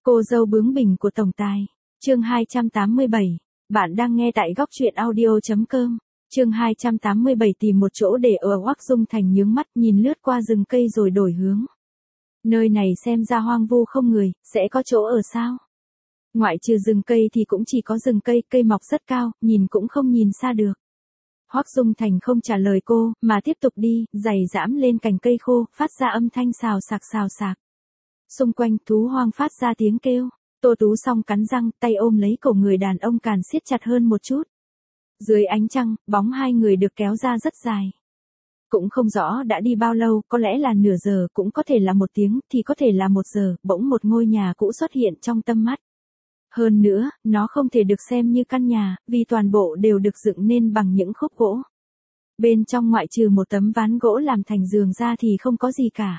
Cô dâu bướng bỉnh của tổng tài. Chương 287. Bạn đang nghe tại góc truyện audio.com. Chương 287 tìm một chỗ để ở. Hoắc Dung Thành nhướng mắt nhìn lướt qua rừng cây rồi đổi hướng. Nơi này xem ra hoang vu không người, sẽ có chỗ ở sao? Ngoại trừ rừng cây thì cũng chỉ có rừng cây, cây mọc rất cao, nhìn cũng không nhìn xa được. Hoắc Dung Thành không trả lời cô, mà tiếp tục đi, giày giẫm lên cành cây khô, phát ra âm thanh xào xạc. Xung quanh thú hoang phát ra tiếng kêu. Tô Tú Song cắn răng, tay ôm lấy cổ người đàn ông càng siết chặt hơn một chút. Dưới ánh trăng, bóng hai người được kéo ra rất dài. Cũng không rõ đã đi bao lâu, có lẽ là nửa giờ, cũng có thể là 1 tiếng, thì có thể là 1 giờ, bỗng một ngôi nhà cũ xuất hiện trong tầm mắt. Hơn nữa, nó không thể được xem như căn nhà, vì toàn bộ đều được dựng nên bằng những khúc gỗ. Bên trong ngoại trừ một tấm ván gỗ làm thành giường ra thì không có gì cả.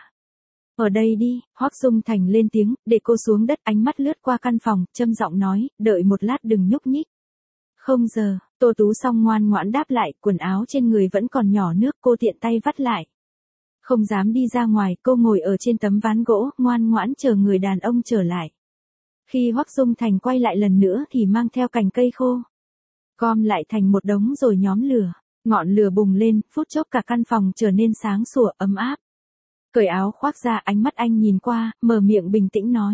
Ở đây đi, Hoắc Dung Thành lên tiếng, để cô xuống đất, ánh mắt lướt qua căn phòng, châm giọng nói, đợi một lát đừng nhúc nhích. Không giờ, Tô Tú Song ngoan ngoãn đáp lại, quần áo trên người vẫn còn nhỏ nước, cô tiện tay vắt lại. Không dám đi ra ngoài, cô ngồi ở trên tấm ván gỗ, ngoan ngoãn chờ người đàn ông trở lại. Khi Hoắc Dung Thành quay lại lần nữa thì mang theo cành cây khô. Gom lại thành một đống rồi nhóm lửa. Ngọn lửa bùng lên, phút chốc cả căn phòng trở nên sáng sủa, ấm áp. Cởi áo khoác ra, ánh mắt anh nhìn qua, mở miệng bình tĩnh nói.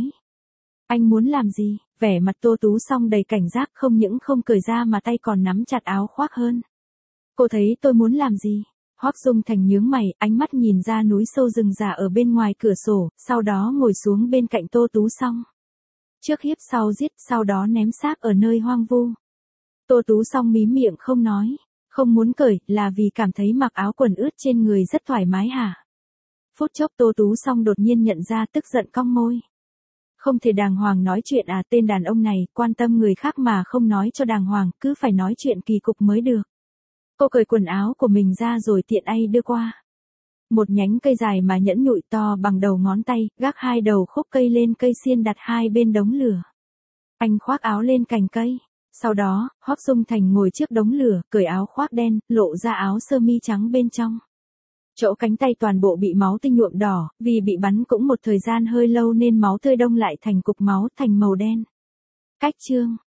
Anh muốn làm gì? Vẻ mặt Tô Tú Song đầy cảnh giác, không những không cởi ra mà tay còn nắm chặt áo khoác hơn. Cô thấy tôi muốn làm gì? Hoắc Dung Thành nhướng mày, ánh mắt nhìn ra núi sâu rừng già ở bên ngoài cửa sổ, sau đó ngồi xuống bên cạnh Tô Tú Song. Trước hiếp sau giết, sau đó ném xác ở nơi hoang vu. Tô Tú Song mím miệng không nói. Không muốn cởi, là vì cảm thấy mặc áo quần ướt trên người rất thoải mái hả? Phút chốc Tô Tú Song đột nhiên nhận ra, tức giận cong môi. Không thể đàng hoàng nói chuyện à? Tên đàn ông này, quan tâm người khác mà không nói cho đàng hoàng, cứ phải nói chuyện kỳ cục mới được. Cô cởi quần áo của mình ra rồi tiện tay đưa qua. Một nhánh cây dài mà nhẵn nhụi to bằng đầu ngón tay, gác 2 đầu khúc cây lên cây xiên đặt hai bên đống lửa. Anh khoác áo lên cành cây. Sau đó, Hoắc Dung Thành ngồi trước đống lửa, cởi áo khoác đen, lộ ra áo sơ mi trắng bên trong. Chỗ cánh tay toàn bộ bị máu tinh nhuộm đỏ, vì bị bắn cũng một thời gian hơi lâu nên máu tươi đông lại thành cục máu thành màu đen. Cách chương,